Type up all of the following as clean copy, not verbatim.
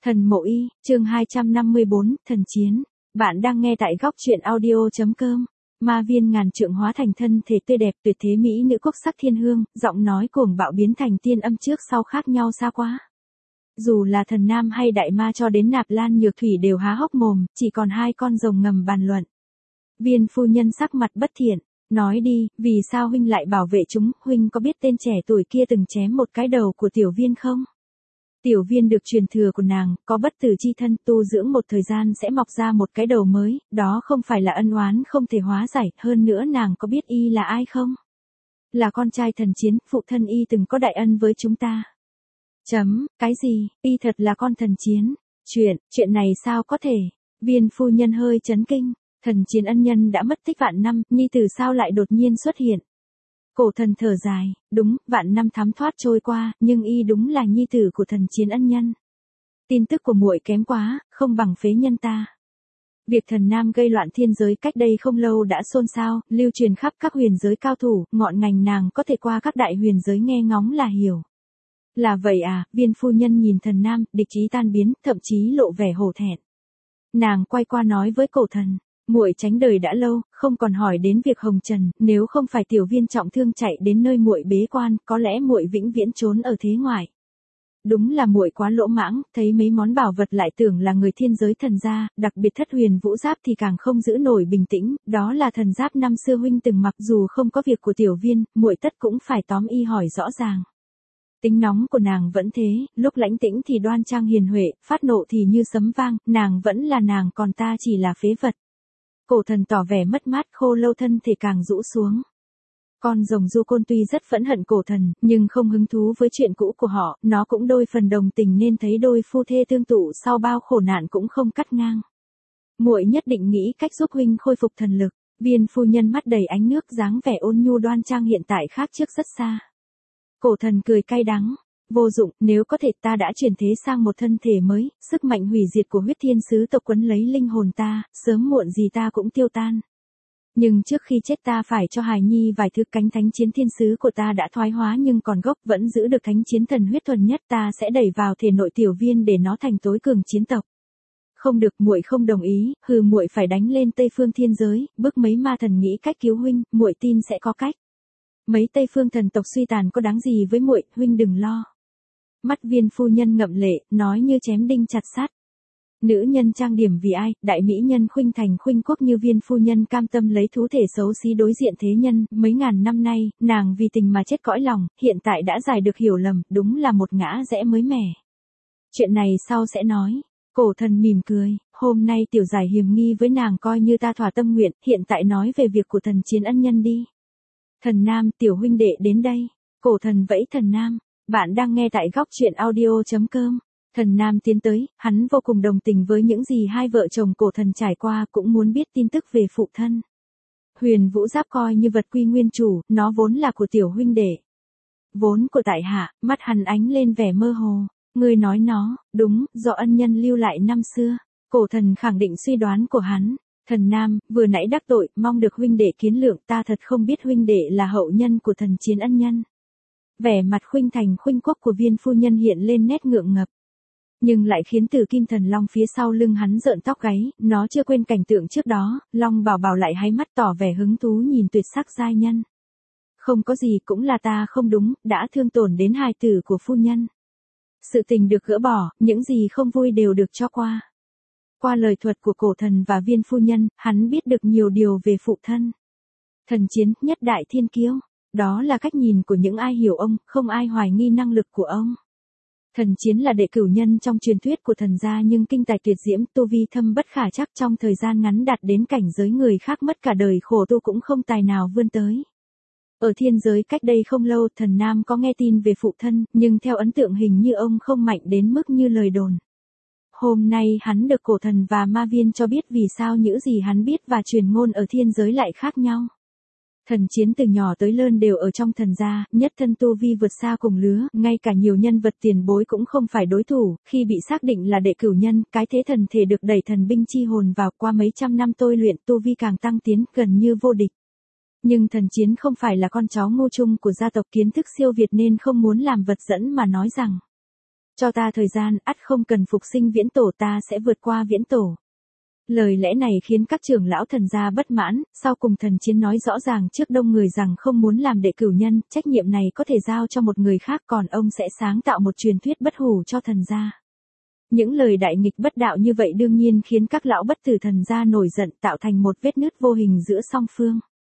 Thần Mộ Y, chương 254, Thần Chiến. Bạn đang nghe tại góc truyện audio.com. Ma viên ngàn trượng hóa thành thân thể tươi đẹp tuyệt thế mỹ nữ quốc sắc thiên hương, giọng nói cuồng bạo biến thành tiên âm trước sau khác nhau xa quá. Dù là thần nam hay đại ma cho đến Nạp Lan Nhược Thủy đều há hốc mồm, chỉ còn hai con rồng ngầm bàn luận. Viên phu nhân sắc mặt bất thiện, nói đi, vì sao huynh lại bảo vệ chúng, huynh có biết tên trẻ tuổi kia từng chém một cái đầu của tiểu viên không? Tiểu viên được truyền thừa của nàng, có bất tử chi thân, tu dưỡng một thời gian sẽ mọc ra một cái đầu mới, đó không phải là ân oán không thể hóa giải, hơn nữa nàng có biết y là ai không? Là con trai thần chiến, phụ thân y từng có đại ân với chúng ta. Cái gì, y thật là con thần chiến? Chuyện này sao có thể? Viên phu nhân hơi chấn kinh, thần chiến ân nhân đã mất tích vạn năm, nhi tử sao lại đột nhiên xuất hiện? Cổ thần thở dài, đúng, vạn năm thấm thoát trôi qua, nhưng y đúng là nhi tử của thần chiến ân nhân. Tin tức của muội kém quá, không bằng phế nhân ta. Việc thần nam gây loạn thiên giới cách đây không lâu đã xôn xao, lưu truyền khắp các huyền giới cao thủ, ngọn ngành nàng có thể qua các đại huyền giới nghe ngóng là hiểu. Là vậy à? Viên phu nhân nhìn thần nam, địch ý tan biến, thậm chí lộ vẻ hổ thẹn. Nàng quay qua nói với cổ thần. Muội tránh đời đã lâu, không còn hỏi đến việc hồng trần, nếu không phải tiểu viên trọng thương chạy đến nơi muội bế quan, có lẽ muội vĩnh viễn trốn ở thế ngoại. Đúng là muội quá lỗ mãng, thấy mấy món bảo vật lại tưởng là người thiên giới thần gia, đặc biệt thất huyền vũ giáp thì càng không giữ nổi bình tĩnh, đó là thần giáp năm xưa huynh từng mặc, dù không có việc của tiểu viên, muội tất cũng phải tóm y hỏi rõ ràng. Tính nóng của nàng vẫn thế, lúc lãnh tĩnh thì đoan trang hiền huệ, phát nộ thì như sấm vang, nàng vẫn là nàng còn ta chỉ là phế vật. Cổ thần tỏ vẻ mất mát, khô lâu thân thể càng rũ xuống. Con rồng du côn tuy rất phẫn hận cổ thần, nhưng không hứng thú với chuyện cũ của họ, nó cũng đôi phần đồng tình nên thấy đôi phu thê tương tụ sau bao khổ nạn cũng không cắt ngang. Muội nhất định nghĩ cách giúp huynh khôi phục thần lực. Viên phu nhân mắt đầy ánh nước, dáng vẻ ôn nhu đoan trang hiện tại khác trước rất xa. Cổ thần cười cay đắng. Vô dụng, nếu có thể ta đã chuyển thế sang một thân thể mới, sức mạnh hủy diệt của huyết thiên sứ tộc quấn lấy linh hồn ta, sớm muộn gì ta cũng tiêu tan. Nhưng trước khi chết ta phải cho hài nhi vài thứ cánh thánh chiến thiên sứ của ta đã thoái hóa nhưng còn gốc vẫn giữ được thánh chiến thần huyết thuần nhất, ta sẽ đẩy vào thể nội tiểu viên để nó thành tối cường chiến tộc. Không được, muội không đồng ý, muội phải đánh lên Tây Phương thiên giới, bức mấy ma thần nghĩ cách cứu huynh, muội tin sẽ có cách. Mấy Tây Phương thần tộc suy tàn có đáng gì với muội, huynh đừng lo. Mắt viên phu nhân ngậm lệ, nói như chém đinh chặt sắt. Nữ nhân trang điểm vì ai, đại mỹ nhân khuynh thành khuynh quốc như viên phu nhân cam tâm lấy thú thể xấu xí đối diện thế nhân, mấy ngàn năm nay, nàng vì tình mà chết cõi lòng, hiện tại đã giải được hiểu lầm, đúng là một ngã rẽ mới mẻ. Chuyện này sau sẽ nói. Cổ thần mỉm cười, hôm nay tiểu giải hiềm nghi với nàng coi như ta thỏa tâm nguyện, hiện tại nói về việc của thần chiến ân nhân đi. Thần nam, tiểu huynh đệ đến đây. Cổ thần vẫy thần nam. Bạn đang nghe tại góc truyện audio.com. Thần nam tiến tới, hắn vô cùng đồng tình với những gì hai vợ chồng cổ thần trải qua, cũng muốn biết tin tức về phụ thân. Huyền vũ giáp coi như vật quy nguyên chủ, nó vốn là của tiểu huynh đệ. Vốn của tại hạ, mắt hắn ánh lên vẻ mơ hồ. Ngươi nói nó, đúng, do ân nhân lưu lại năm xưa. Cổ thần khẳng định suy đoán của hắn. Thần nam, vừa nãy đắc tội, mong được huynh đệ kiến lượng, ta thật không biết huynh đệ là hậu nhân của thần chiến ân nhân. Vẻ mặt khuynh thành khuynh quốc của viên phu nhân hiện lên nét ngượng ngập. Nhưng lại khiến Tử Kim Thần Long phía sau lưng hắn rợn tóc gáy, nó chưa quên cảnh tượng trước đó, Long Bảo Bảo lại háy mắt tỏ vẻ hứng thú nhìn tuyệt sắc giai nhân. Không có gì, cũng là ta không đúng, đã thương tổn đến hài tử của phu nhân. Sự tình được gỡ bỏ, những gì không vui đều được cho qua. Qua lời thuật của cổ thần và viên phu nhân, hắn biết được nhiều điều về phụ thân. Thần chiến, nhất đại thiên kiêu. Đó là cách nhìn của những ai hiểu ông, không ai hoài nghi năng lực của ông. Thần chiến là đệ cửu nhân trong truyền thuyết của thần gia nhưng kinh tài tuyệt diễm, tu vi thâm bất khả trắc, trong thời gian ngắn đạt đến cảnh giới người khác mất cả đời khổ tu cũng không tài nào vươn tới. Ở thiên giới cách đây không lâu, thần nam có nghe tin về phụ thân, nhưng theo ấn tượng hình như ông không mạnh đến mức như lời đồn. Hôm nay hắn được cổ thần và ma viên cho biết vì sao những gì hắn biết và truyền ngôn ở thiên giới lại khác nhau. Thần chiến từ nhỏ tới lớn đều ở trong thần gia, nhất thân tu vi vượt xa cùng lứa, ngay cả nhiều nhân vật tiền bối cũng không phải đối thủ, khi bị xác định là đệ cửu nhân, cái thế thần thể được đẩy thần binh chi hồn vào, qua mấy trăm năm tôi luyện tu vi càng tăng tiến, gần như vô địch. Nhưng thần chiến không phải là con cháu ngô trung của gia tộc kiến thức siêu việt nên không muốn làm vật dẫn mà nói rằng Cho ta thời gian, ắt không cần phục sinh viễn tổ, ta sẽ vượt qua viễn tổ. Lời lẽ này khiến các trưởng lão thần gia bất mãn, sau cùng thần chiến nói rõ ràng trước đông người rằng không muốn làm đệ cửu nhân, trách nhiệm này có thể giao cho một người khác, còn ông sẽ sáng tạo một truyền thuyết bất hủ cho thần gia. Những lời đại nghịch bất đạo như vậy đương nhiên khiến các lão bất tử thần gia nổi giận, tạo thành một vết nứt vô hình giữa song phương.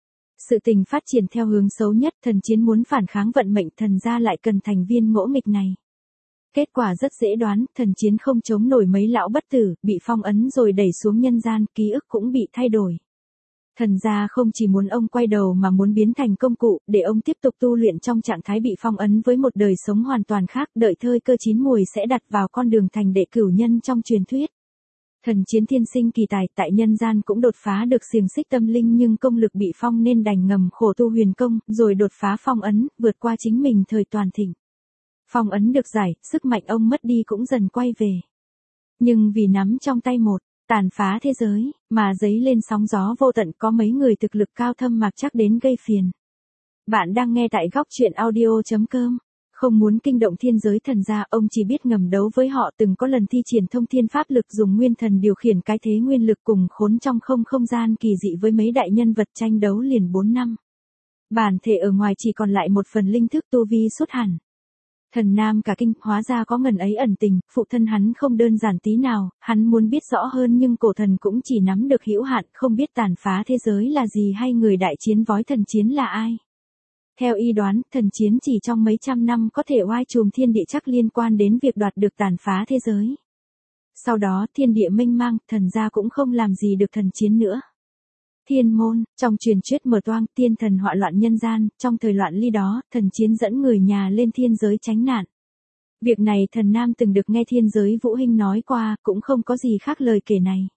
Sự tình phát triển theo hướng xấu nhất, thần chiến muốn phản kháng vận mệnh, thần gia lại cần thành viên ngỗ nghịch này. Kết quả rất dễ đoán, thần chiến không chống nổi mấy lão bất tử, bị phong ấn rồi đẩy xuống nhân gian, ký ức cũng bị thay đổi. Thần gia không chỉ muốn ông quay đầu mà muốn biến thành công cụ, để ông tiếp tục tu luyện trong trạng thái bị phong ấn với một đời sống hoàn toàn khác, đợi thời cơ chín muồi sẽ đặt vào con đường thành đệ cửu nhân trong truyền thuyết. Thần chiến thiên sinh kỳ tài, tại nhân gian cũng đột phá được xiềng xích tâm linh, nhưng công lực bị phong nên đành ngầm khổ tu huyền công, rồi đột phá phong ấn, vượt qua chính mình thời toàn thịnh. Phong ấn được giải, sức mạnh ông mất đi cũng dần quay về. Nhưng vì nắm trong tay một tàn phá thế giới, mà dấy lên sóng gió vô tận, có mấy người thực lực cao thâm mặc chắc đến gây phiền. Bạn đang nghe tại góc truyện audio.com. Không muốn kinh động thiên giới thần gia, ông chỉ biết ngầm đấu với họ, từng có lần thi triển thông thiên pháp lực dùng nguyên thần điều khiển cái thế nguyên lực cùng khốn trong không gian kỳ dị với mấy đại nhân vật, tranh đấu liền 4 năm. Bản thể ở ngoài chỉ còn lại một phần linh thức tu vi xuất hẳn. Thần Nam cả kinh, hóa ra có ngần ấy ẩn tình, phụ thân hắn không đơn giản tí nào, hắn muốn biết rõ hơn nhưng cổ thần cũng chỉ nắm được hữu hạn, không biết tàn phá thế giới là gì hay người đại chiến vói thần chiến là ai. Theo y đoán, thần chiến chỉ trong mấy trăm năm có thể oai trùm thiên địa, chắc liên quan đến việc đoạt được tàn phá thế giới. Sau đó thiên địa mênh mang, thần gia cũng không làm gì được thần chiến nữa. Thiên môn, trong truyền thuyết mở toang, tiên thần họa loạn nhân gian, trong thời loạn ly đó, thần chiến dẫn người nhà lên thiên giới tránh nạn. Việc này thần Nam từng được nghe thiên giới Vũ Hinh nói qua, cũng không có gì khác lời kể này.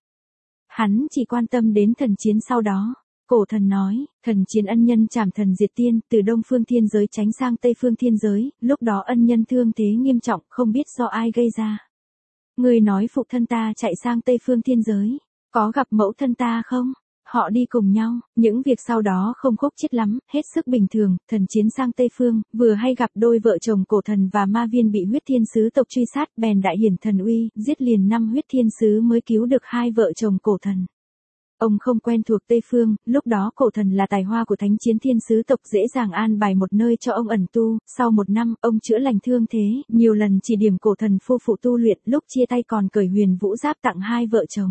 Hắn chỉ quan tâm đến thần chiến sau đó. Cổ thần nói, thần chiến ân nhân trảm thần diệt tiên, từ đông phương thiên giới tránh sang tây phương thiên giới, lúc đó ân nhân thương thế nghiêm trọng, không biết do ai gây ra. Người nói phụ thân ta chạy sang tây phương thiên giới, có gặp mẫu thân ta không? Họ đi cùng nhau, những việc sau đó không khúc chiết lắm, hết sức bình thường, thần chiến sang Tây Phương, vừa hay gặp đôi vợ chồng cổ thần và ma viên bị huyết thiên sứ tộc truy sát, bèn đại hiển thần uy, giết liền 5 huyết thiên sứ mới cứu được 2 vợ chồng cổ thần. Ông không quen thuộc Tây Phương, lúc đó cổ thần là tài hoa của thánh chiến thiên sứ tộc, dễ dàng an bài một nơi cho ông ẩn tu, sau 1 năm, ông chữa lành thương thế, nhiều lần chỉ điểm cổ thần phu phụ tu luyện, lúc chia tay còn cởi huyền vũ giáp tặng 2 vợ chồng.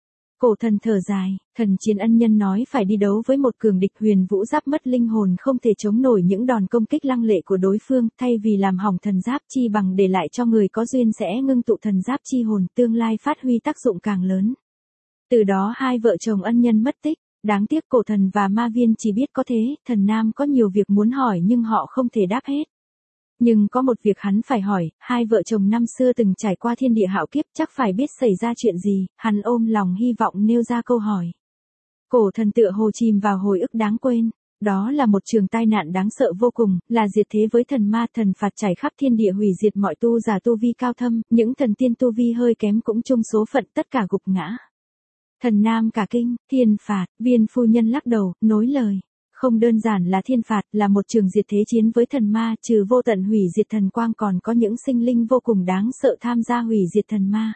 Cổ thần thở dài, thần chiến ân nhân nói phải đi đấu với một cường địch, huyền vũ giáp mất linh hồn không thể chống nổi những đòn công kích lăng lệ của đối phương, thay vì làm hỏng thần giáp chi bằng để lại cho người có duyên sẽ ngưng tụ thần giáp chi hồn, tương lai phát huy tác dụng càng lớn. Từ đó 2 vợ chồng ân nhân mất tích, đáng tiếc cổ thần và ma viên chỉ biết có thế, thần Nam có nhiều việc muốn hỏi nhưng họ không thể đáp hết. Nhưng có một việc hắn phải hỏi, 2 vợ chồng năm xưa từng trải qua thiên địa hạo kiếp, chắc phải biết xảy ra chuyện gì, hắn ôm lòng hy vọng nêu ra câu hỏi. Cổ thần tựa hồ chìm vào hồi ức đáng quên, đó là một trường tai nạn đáng sợ vô cùng, là diệt thế với thần ma, thần phạt trải khắp thiên địa hủy diệt mọi tu giả tu vi cao thâm, những thần tiên tu vi hơi kém cũng chung số phận, tất cả gục ngã. Thần Nam cả kinh, thiên phạt, Viên phu nhân lắc đầu, nối lời. Không đơn giản là thiên phạt, là một trường diệt thế chiến với thần ma, trừ vô tận hủy diệt thần quang còn có những sinh linh vô cùng đáng sợ tham gia hủy diệt thần ma.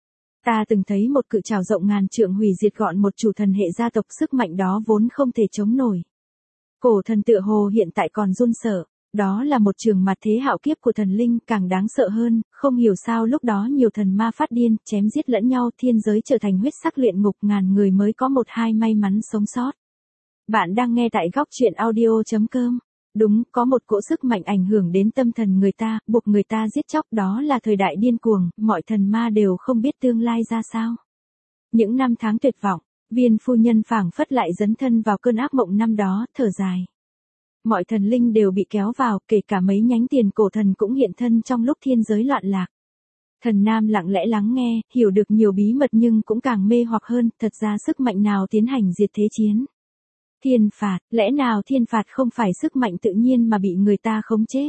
Ta từng thấy một cự trảo rộng ngàn trượng hủy diệt gọn một chủ thần hệ gia tộc, sức mạnh đó vốn không thể chống nổi. Cổ thần tựa hồ hiện tại còn run sợ, đó là một trường mặt thế hạo kiếp của thần linh, càng đáng sợ hơn, không hiểu sao lúc đó nhiều thần ma phát điên, chém giết lẫn nhau, thiên giới trở thành huyết sắc luyện ngục, ngàn người mới có 1-2 may mắn sống sót. Bạn đang nghe tại góc truyện audio.com. Đúng, có một cỗ sức mạnh ảnh hưởng đến tâm thần người ta, buộc người ta giết chóc, đó là thời đại điên cuồng, mọi thần ma đều không biết tương lai ra sao. Những năm tháng tuyệt vọng, Viên phu nhân phảng phất lại dấn thân vào cơn ác mộng năm đó, thở dài. Mọi thần linh đều bị kéo vào, kể cả mấy nhánh tiền cổ thần cũng hiện thân trong lúc thiên giới loạn lạc. Thần Nam lặng lẽ lắng nghe, hiểu được nhiều bí mật nhưng cũng càng mê hoặc hơn, thật ra sức mạnh nào tiến hành diệt thế chiến. Thiên phạt, lẽ nào thiên phạt không phải sức mạnh tự nhiên mà bị người ta khống chế?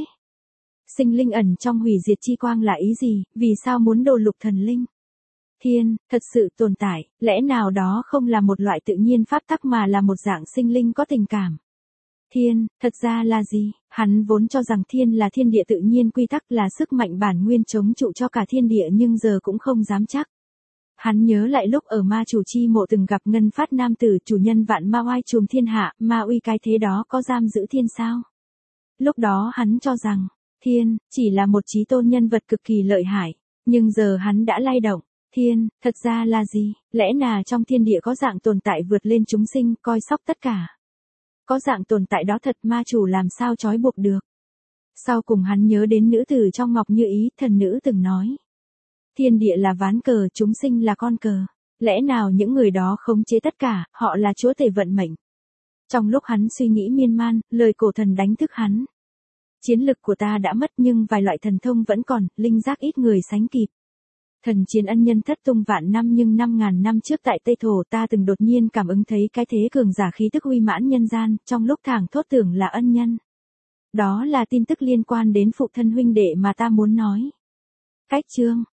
Sinh linh ẩn trong hủy diệt chi quang là ý gì, vì sao muốn đồ lục thần linh? Thiên, thật sự tồn tại, lẽ nào đó không là một loại tự nhiên pháp tắc mà là một dạng sinh linh có tình cảm? Thiên, thật ra là gì? Hắn vốn cho rằng thiên là thiên địa tự nhiên quy tắc, là sức mạnh bản nguyên chống trụ cho cả thiên địa, nhưng giờ cũng không dám chắc. Hắn nhớ lại lúc ở ma chủ chi mộ từng gặp Ngân Phát nam tử, chủ nhân vạn ma oai trùm thiên hạ, ma uy cái thế đó có giam giữ thiên sao? Lúc đó hắn cho rằng, thiên, chỉ là một chí tôn nhân vật cực kỳ lợi hại, nhưng giờ hắn đã lay động. Thiên, thật ra là gì? Lẽ nào trong thiên địa có dạng tồn tại vượt lên chúng sinh, coi sóc tất cả? Có dạng tồn tại đó thật, ma chủ làm sao trói buộc được? Sau cùng hắn nhớ đến nữ tử trong Ngọc Như Ý, thần nữ từng nói. Thiên địa là ván cờ, chúng sinh là con cờ. Lẽ nào những người đó khống chế tất cả, họ là chúa tể vận mệnh? Trong lúc hắn suy nghĩ miên man, lời cổ thần đánh thức hắn. Chiến lực của ta đã mất nhưng vài loại thần thông vẫn còn, linh giác ít người sánh kịp. Thần chiến ân nhân thất tung vạn năm, nhưng 5.000 năm trước tại Tây Thổ ta từng đột nhiên cảm ứng thấy cái thế cường giả khí tức uy mãn nhân gian, trong lúc thảng thốt tưởng là ân nhân. Đó là tin tức liên quan đến phụ thân huynh đệ mà ta muốn nói. Cách chương